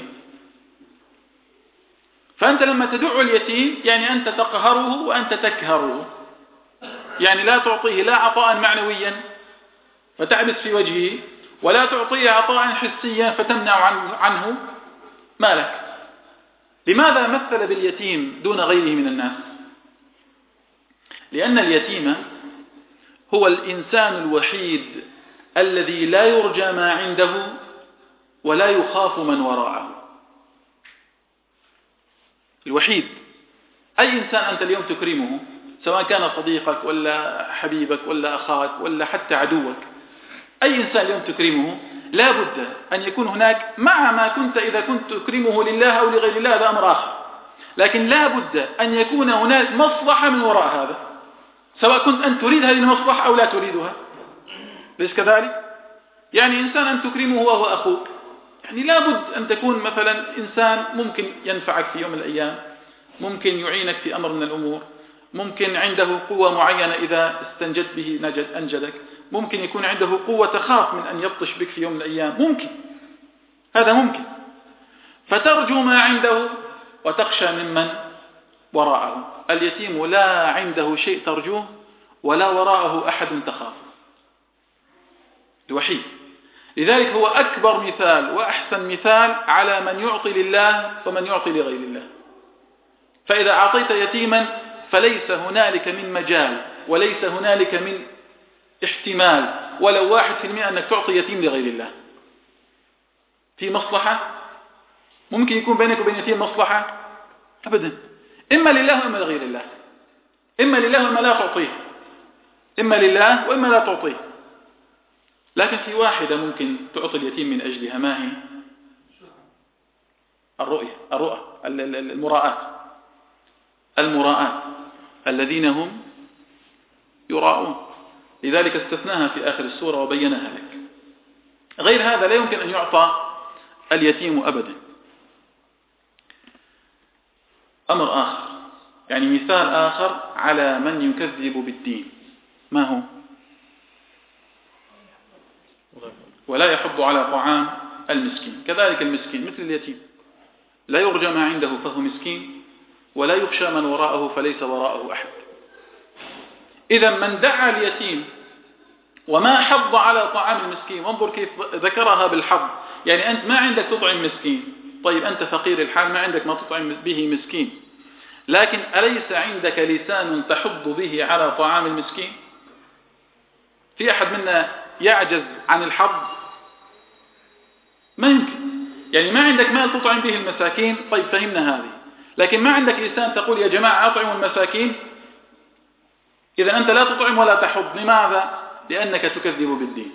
فأنت لما تدع اليتيم يعني أنت تقهره وأنت تكهره، يعني لا تعطيه لا عطاء معنويا فتعبس في وجهه، ولا تعطيه عطاء حسيا فتمنع عنه مالك. لماذا مثل باليتيم دون غيره من الناس؟ لأن اليتيم هو الإنسان الوحيد الذي لا يرجى ما عنده ولا يخاف من وراءه. الوحيد. أي إنسان أنت اليوم تكرمه، سواء كان صديقك ولا حبيبك ولا أخاك ولا حتى عدوك، أي إنسان اليوم تكرمه لا بد أن يكون هناك، مع ما كنت إذا كنت تكرمه لله أو لغير الله هذا أمر آخر، لكن لا بد أن يكون هناك مصلحة من وراء هذا، سواء كنت أن تريد هذه المصلحة أو لا تريدها. ليس كذلك؟ يعني إنسان أن تكرمه وهو أخوك، يعني لا بد أن تكون مثلا إنسان ممكن ينفعك في يوم من الأيام، ممكن يعينك في أمر من الأمور، ممكن عنده قوة معينة إذا استنجدت به أنجدك، ممكن يكون عنده قوة تخاف من أن يبطش بك في يوم من الأيام، ممكن، هذا ممكن. فترجو ما عنده وتخشى ممن وراءه. اليتيم لا عنده شيء ترجوه ولا وراءه أحد تخاف، الوحيد. لذلك هو أكبر مثال وأحسن مثال على من يعطي لله ومن يعطي لغير الله. فإذا أعطيت يتيما فليس هنالك من مجال وليس هنالك من احتمال ولو 1% أنك تعطي يتيم لغير الله. في مصلحة ممكن يكون بينك وبين يتيم مصلحة؟ أبدا. إما لله وإما لغير الله، إما لله وإما لا تعطيه، إما لله وإما لا تعطيه. لكن في واحدة ممكن تعطي اليتيم من أجلها، ما هي؟ الرؤى، المراءات الذين هم يراءون. لذلك استثناها في آخر السورة وبينها لك. غير هذا لا يمكن أن يعطى اليتيم أبدا. أمر آخر، يعني مثال آخر على من يكذب بالدين، ما هو؟ ولا يحض على طعام المسكين. كذلك المسكين مثل اليتيم، لا يرجى ما عنده فهو مسكين، ولا يخشى من وراءه فليس وراءه أحد. إذا من دعا اليتيم وما حض على طعام المسكين، وانظر كيف ذكرها بالحض، يعني أنت ما عندك تطعم مسكين، طيب أنت فقير الحال ما عندك ما تطعم به مسكين، لكن أليس عندك لسان تحض به على طعام المسكين؟ في أحد منا يعجز عن الحظ؟ ما يمكن. يعني ما عندك مال تطعم به المساكين، طيب فهمنا هذه، لكن ما عندك لسان تقول يا جماعة أطعموا المساكين. إذا أنت لا تطعم ولا تحض، لماذا؟ لأنك تكذب بالدين.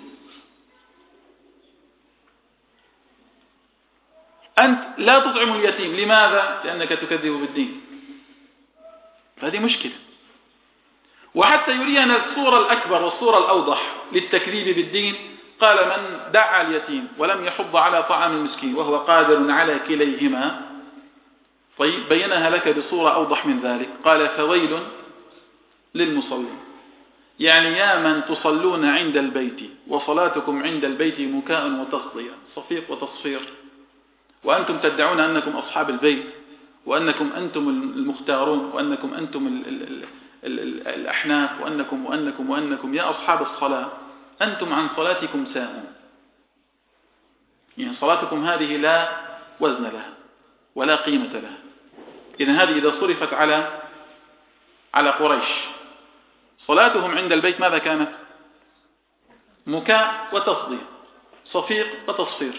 أنت لا تطعم اليتيم، لماذا؟ لأنك تكذب بالدين. فهذه مشكلة. وحتى يرينا الصورة الأكبر والصورة الأوضح للتكذيب بالدين، قال من دعا اليتيم ولم يحض على طعام المسكين وهو قادر على كليهما، طيب بينها لك بصورة أوضح من ذلك، قال فويل للمصلين. يعني يا من تصلون عند البيت وصلاتكم عند البيت مكاء وتصدية، صفيق وتصفير، وأنتم تدعون أنكم أصحاب البيت، وأنكم أنتم المختارون، وأنكم أنتم الأحناف، وأنكم يا أصحاب الصلاة، أنتم عن صلاتكم ساهون. يعني صلاتكم هذه لا وزن لها ولا قيمة لها. إذن هذه إذا صرفت على قريش، صلاتهم عند البيت ماذا كانت؟ مكاء وتصديق، صفيق وتصفير،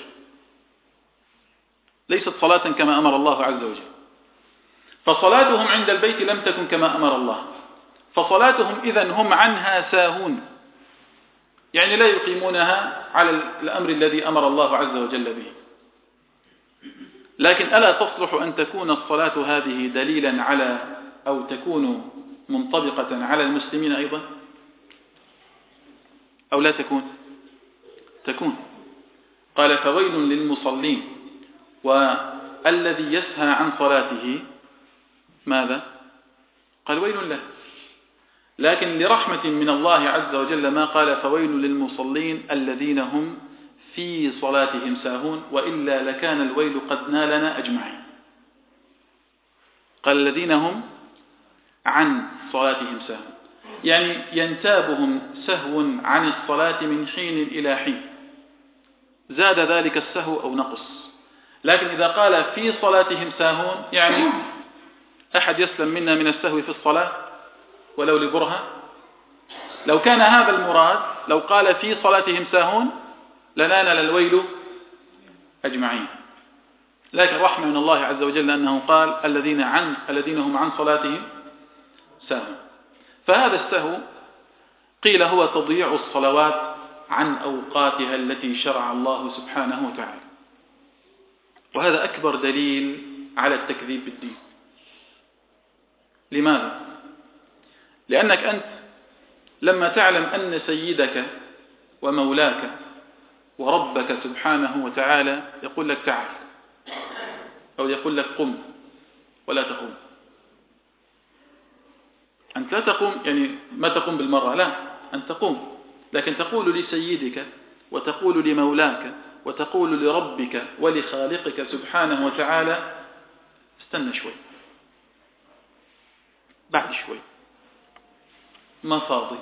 ليست صلاة كما أمر الله عز وجل. فصلاتهم عند البيت لم تكن كما أمر الله، فصلاتهم إذن هم عنها ساهون، يعني لا يقيمونها على الأمر الذي أمر الله عز وجل به. لكن ألا تصلح أن تكون الصلاة هذه دليلا على أو تكون منطبقة على المسلمين أيضا، أو لا تكون؟ تكون. قال فويل للمصلين، والذي يسهى عن صلاته ماذا؟ قال ويل له. لكن لرحمة من الله عز وجل ما قال فويل للمصلين الذين هم في صلاتهم ساهون، وإلا لكان الويل قد نالنا أجمعين. قال الذين هم عن صلاتهم ساهون، يعني ينتابهم سهو عن الصلاة من حين إلى حين، زاد ذلك السهو أو نقص. لكن إذا قال في صلاتهم ساهون، يعني أحد يسلم منا من السهو في الصلاة ولو لبرهة؟ لو كان هذا المراد، لو قال في صلاتهم ساهون لنال الويل أجمعين. لكن رحمة من الله عز وجل أنه قال الذين هم عن صلاتهم ساهون. فهذا السهو قيل هو تضييع الصلوات عن أوقاتها التي شرع الله سبحانه وتعالى، وهذا أكبر دليل على التكذيب بالدين. لماذا؟ لأنك أنت لما تعلم أن سيدك ومولاك وربك سبحانه وتعالى يقول لك تعال، أو يقول لك قم، ولا تقوم. أنت لا تقوم، يعني ما تقوم بالمرة، لا، أن تقوم، لكن تقول لسيدك وتقول لمولاك وتقول لربك ولخالقك سبحانه وتعالى استنى شوي، بعد شوي، ما فاضي.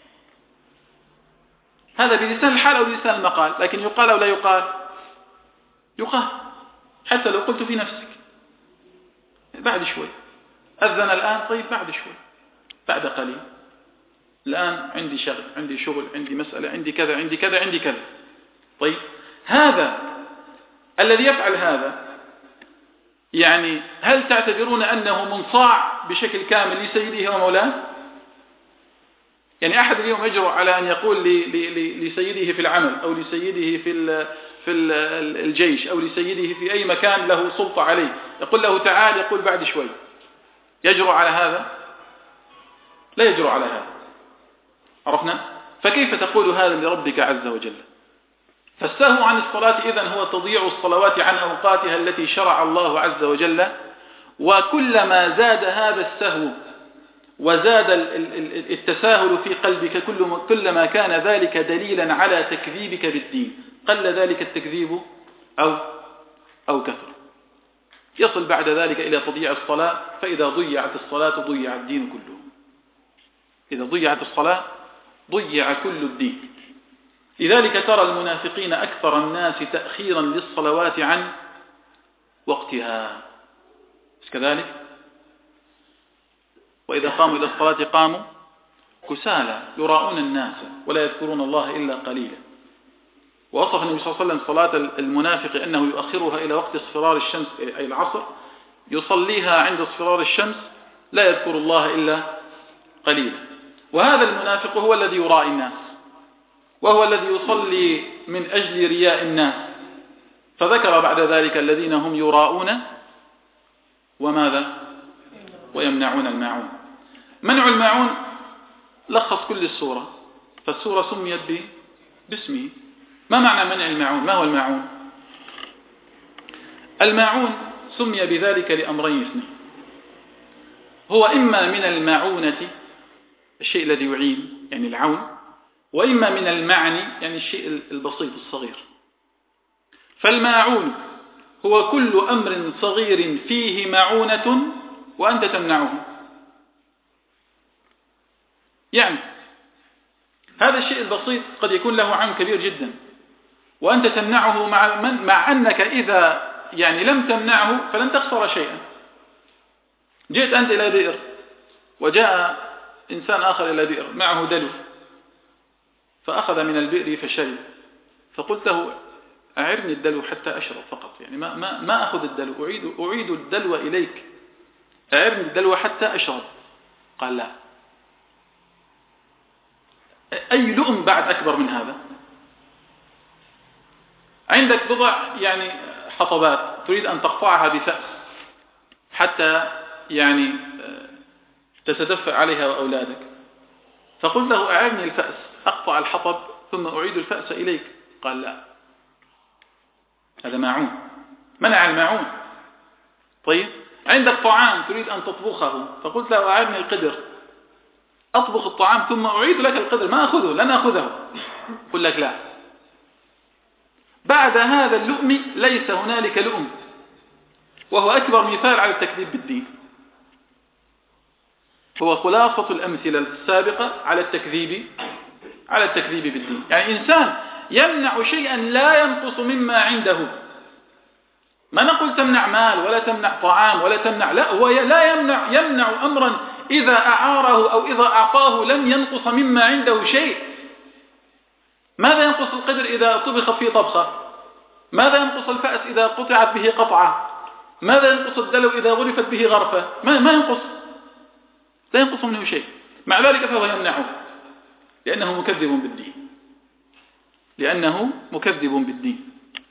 هذا بلسان الحال أو بلسان المقال، لكن يقال أو لا يقال؟ يقال، حتى لو قلت في نفسك بعد شوي. أذن الآن، طيب بعد شوي، بعد قليل، الآن عندي شغل، عندي شغل، عندي مسألة، عندي كذا، عندي كذا، عندي كذا. طيب هذا الذي يفعل هذا، يعني هل تعتبرون أنه منصاع بشكل كامل لسيده ومولاه؟ يعني أحد اليوم يجرؤ على أن يقول لسيده في العمل، أو لسيده في الجيش، أو لسيده في أي مكان له سلطة عليه، يقول له تعال، يقول بعد شوي. يجرؤ على هذا؟ لا يجرؤ على هذا. عرفنا؟ فكيف تقول هذا لربك عز وجل؟ فالسهو عن الصلاة إذن هو تضييع الصلوات عن أوقاتها التي شرع الله عز وجل. وكلما زاد هذا السهو وزاد التساهل في قلبك، كلما كان ذلك دليلا على تكذيبك بالدين. قل ذلك التكذيب أو كثر، يصل بعد ذلك إلى تضييع الصلاة. فإذا ضيعت الصلاة ضيع الدين كله. إذا ضيعت الصلاة ضيع كل الدين. لذلك ترى المنافقين أكثر الناس تأخيرا للصلوات وقتها، كذلك وإذا قاموا إلى الصلاة قاموا كسالى يراؤون الناس ولا يذكرون الله إلا قليلا. ووصف النبي صلى الله عليه وسلم صلاة المنافق أنه يؤخرها إلى وقت اصفرار الشمس أي العصر، يصليها عند اصفرار الشمس لا يذكر الله إلا قليلا. وهذا المنافق هو الذي يرائي الناس، وهو الذي يصلي من أجل رياء الناس. فذكر بعد ذلك الذين هم يراؤون وماذا ويمنعون الماعون. منع الماعون لخص كل السورة، فالسورة سميت باسمه. ما معنى منع الماعون؟ ما هو الماعون؟ الماعون سمي بذلك لأمرين اثنين، هو إما من الماعونة الشيء الذي يعين يعني العون، وإما من المعني يعني الشيء البسيط الصغير. فالماعون هو كل أمر صغير فيه معونة وأنت تمنعه. يعني هذا الشيء البسيط قد يكون له عون كبير جدا وأنت تمنعه، مع أنك إذا يعني لم تمنعه فلن تخسر شيئا. جئت أنت إلى بئر وجاء إنسان آخر إلى بئر معه دلو، فأخذ من البئر فشرب، فقلت له أعرني الدلو حتى أشرب فقط، يعني ما أخذ الدلو، أعيد الدلو إليك، أعرني الدلو حتى أشرب. قال لا. أي لؤم بعد أكبر من هذا؟ عندك بضع يعني حطبات تريد أن تقطعها بفأس حتى يعني تتدفع عليها وأولادك، فقلت له أعرني الفأس، أقطع الحطب ثم أعيد الفأس إليك. قال لا، هذا ماعون، منع الماعون. طيب عندك طعام تريد أن تطبخه، فقلت له أعرني القدر، أطبخ الطعام ثم أعيد لك القدر، ما أخذه، لن أخذه. قل لك لا. بعد هذا اللؤم ليس هنالك لؤم، وهو أكبر مثال على التكذيب بالدين، هو خلاصة الأمثلة السابقة على التكذيب بالدين. يعني إنسان يمنع شيئا لا ينقص مما عنده، ما نقول تمنع مال ولا تمنع طعام ولا تمنع، لا، هو لا يمنع أمرا إذا أعاره أو إذا أعطاه لن ينقص مما عنده شيء. ماذا ينقص القدر إذا طبخ فيه طبخة؟ ماذا ينقص الفأس إذا قطعت به قطعة؟ ماذا ينقص الدلو إذا غرفت به غرفة؟ ما ينقص، لا ينقص منه شيء. مع ذلك فهو يمنعه لأنه مكذب بالدين.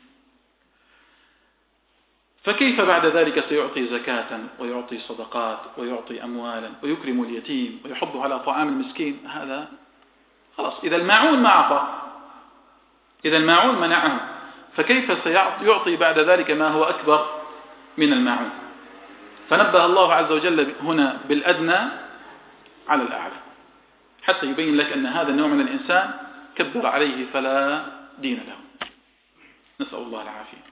فكيف بعد ذلك سيعطي زكاة ويعطي صدقات ويعطي أموالا ويكرم اليتيم ويحض على طعام المسكين؟ هذا خلاص، إذا الماعون ما أعطى، إذا الماعون منعه، فكيف سيعطي بعد ذلك ما هو أكبر من الماعون؟ فنبه الله عز وجل هنا بالأدنى على الأعلى حتى يبين لك أن هذا النوع من الإنسان كبر عليه فلا دين له، نسأل الله العافية.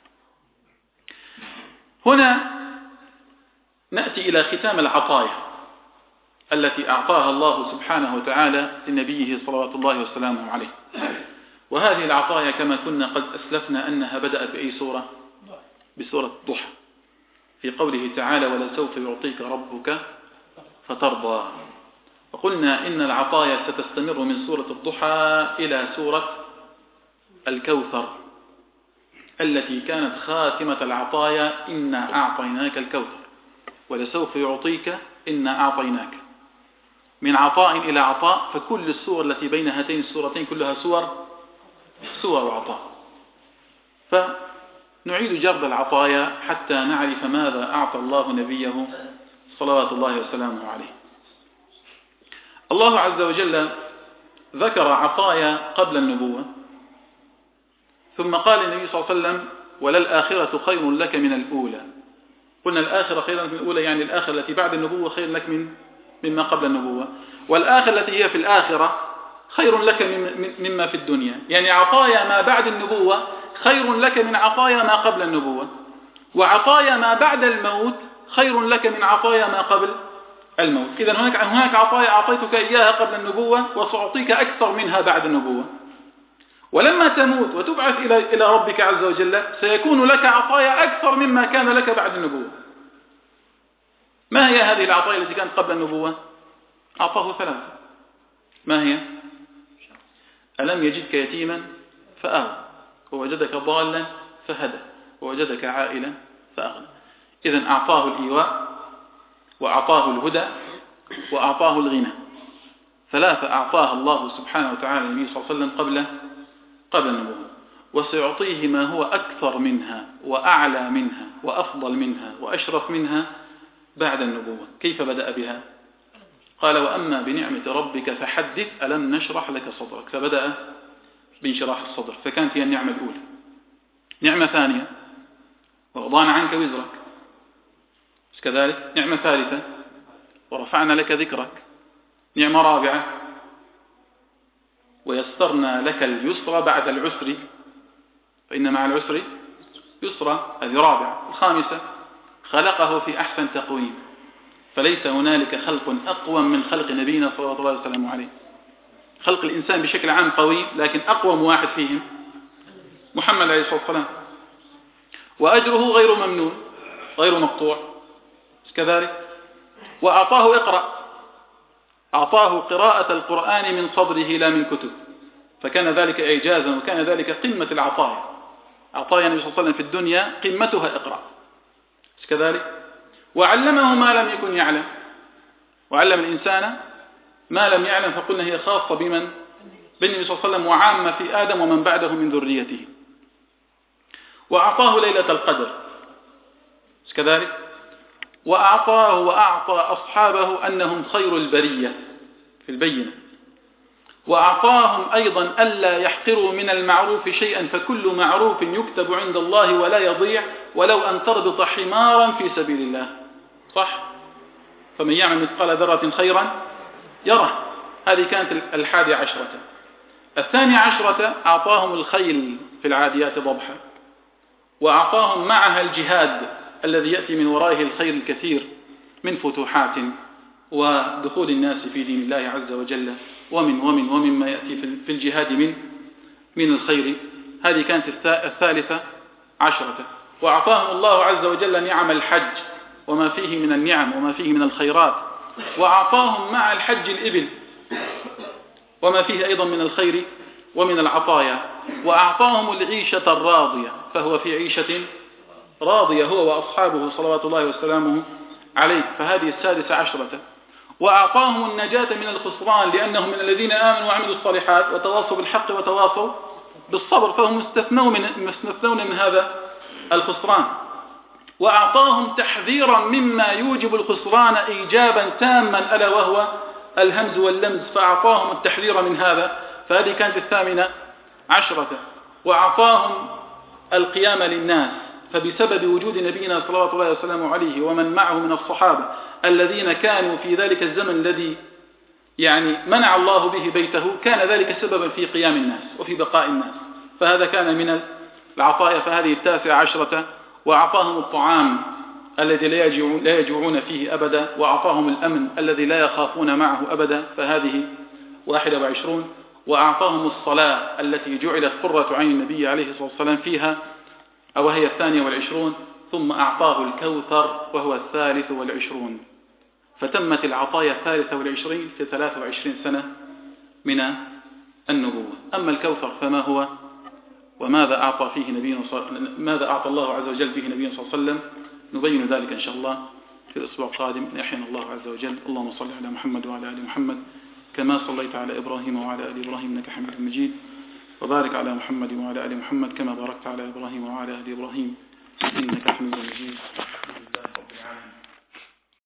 هنا نأتي إلى ختام العطايا التي أعطاها الله سبحانه وتعالى لنبيه صلوات الله وسلامه عليه. وهذه العطايا كما كنا قد أسلفنا أنها بدأت بأي سورة؟ بسورة الضحى، في قوله تعالى ولسوف يعطيك ربك فترضى. وقلنا إن العطايا ستستمر من سورة الضحى إلى سورة الكوثر التي كانت خاتمة العطايا إنا أعطيناك الكوثر ولسوف يعطيك إنا أعطيناك. من عطاء إلى عطاء، فكل السور التي بين هاتين السورتين كلها سور وعطاء. فنعيد جرد العطايا حتى نعرف ماذا أعطى الله نبيه صلوات الله وسلامه عليه. الله عز وجل ذكر عطايا قبل النبوة، ثم قال النبي صلى الله عليه وسلم وللآخرة خير لك من الأولى. قلنا الآخرة خير لك من الأولى، يعني الآخرة التي بعد النبوة خير لك مما قبل النبوة، والآخرة التي هي في الآخرة خير لك مما في الدنيا. يعني عطايا ما بعد النبوة خير لك من عطايا ما قبل النبوة، وعطايا ما بعد الموت خير لك من عطايا ما قبل الموت. إذن هناك عطايا أعطيتك إياها قبل النبوة وسأعطيك أكثر منها بعد النبوة، ولما تموت وتبعث إلى ربك عز وجل سيكون لك عطايا أكثر مما كان لك بعد النبوة. ما هي هذه العطايا التي كانت قبل النبوة؟ أعطاه ثلاثة. ما هي؟ ألم يجدك يتيما فآوى، ووجدك ضالا فهدى، ووجدك عائلا فأغنى. إذن أعطاه الإيواء، وأعطاه الهدى، وأعطاه الغنى. ثلاثة أعطاها الله سبحانه وتعالى النبي صلى الله عليه وسلم قبل النبوة، وسيعطيه ما هو أكثر منها وأعلى منها وأفضل منها وأشرف منها بعد النبوة. كيف بدأ بها؟ قال وأما بنعمة ربك فحدث ألم نشرح لك صدرك، فبدأ بانشراح الصدر، فكانت هي النعمة الأولى. نعمة ثانية ووضعنا عنك وزرك، كذلك نعمة ثالثة ورفعنا لك ذكرك. نعمة رابعة ويسرنا لك اليسر بعد العسر، فإن مع العسر يسرا، هذه رابعة. الخامسة خلقه في أحسن تقويم، فليس هنالك خلق أقوم من خلق نبينا صلى الله عليه وسلم عليه. خلق الإنسان بشكل عام قوي، لكن أقوم واحد فيهم محمد عليه الصلاة والسلام، وأجره غير ممنون غير مقطوع كذلك. وأعطاه اقرأ، أعطاه قراءة القرآن من صدره لا من كتب، فكان ذلك إعجازا، وكان ذلك قمة العطايا. عطايا النبي صلى الله عليه وسلم في الدنيا قمتها اقرأ كذلك. وعلمه ما لم يكن يعلم، وعلم الإنسان ما لم يعلم، فقلنا هي خاصة بالنبي صلى الله عليه وسلم وعامة في آدم ومن بعده من ذريته. وأعطاه ليلة القدر كذلك. وأعطاه وأعطى أصحابه أنهم خير البرية في البينة. وأعطاهم أيضا ألا يحقروا من المعروف شيئا، فكل معروف يكتب عند الله ولا يضيع ولو أن تربط حمارا في سبيل الله. صح؟ فمن يعمل مثقال ذرة خيرا يره. هذه كانت 11. 12 أعطاهم الخيل في العاديات ضبحا، وأعطاهم معها الجهاد الذي يأتي من ورائه الخير الكثير من فتوحات ودخول الناس في دين الله عز وجل، ومما يأتي في الجهاد من الخير. هذه كانت 13. وأعطاهم الله عز وجل نعم الحج وما فيه من النعم وما فيه من الخيرات، وأعطاهم مع الحج الإبل وما فيه أيضا من الخير ومن العطايا. وأعطاهم العيشة الراضية، فهو في عيشة راضية هو وأصحابه صلوات الله وسلامه عليه، فهذه 16. وأعطاهم النجاة من الخسران، لأنهم من الذين آمنوا وعملوا الصالحات وتواصوا بالحق وتواصوا بالصبر، فهم مستثنون من هذا الخسران. وأعطاهم تحذيرا مما يوجب الخسران إيجابا تاما، ألا وهو الهمز واللمز، فأعطاهم التحذير من هذا، فهذه كانت 18. وأعطاهم القيام للناس، فبسبب وجود نبينا صلوات الله وسلامه عليه ومن معه من الصحابة الذين كانوا في ذلك الزمن الذي منع الله به بيته، كان ذلك سببا في قيام الناس وفي بقاء الناس، فهذا كان من العطايا، فهذه 19. وأعطاهم الطعام الذي لا يجوعون فيه أبدا، وأعطاهم الأمن الذي لا يخافون معه أبدا، فهذه 21. وأعطاهم الصلاة التي جعلت قرة عين النبي عليه الصلاة والسلام فيها، أو هي 22. ثم أعطاه الكوثر وهو 23. فتمت العطايا 23 في 23 سنة من النبوة. أما الكوثر فما هو وماذا أعطى فيه ماذا أعطى الله عز وجل به نبينا صلى الله عليه وسلم، نبين ذلك إن شاء الله في الأسبوع القادم إن أحيانا الله عز وجل. اللهم صل على محمد وعلى آل محمد كما صليت على إبراهيم وعلى آل إبراهيم إنك حميد مجيد، وبارك على محمد وعلى آل محمد كما باركت على إبراهيم وعلى آل إبراهيم إنك حميد مجيد.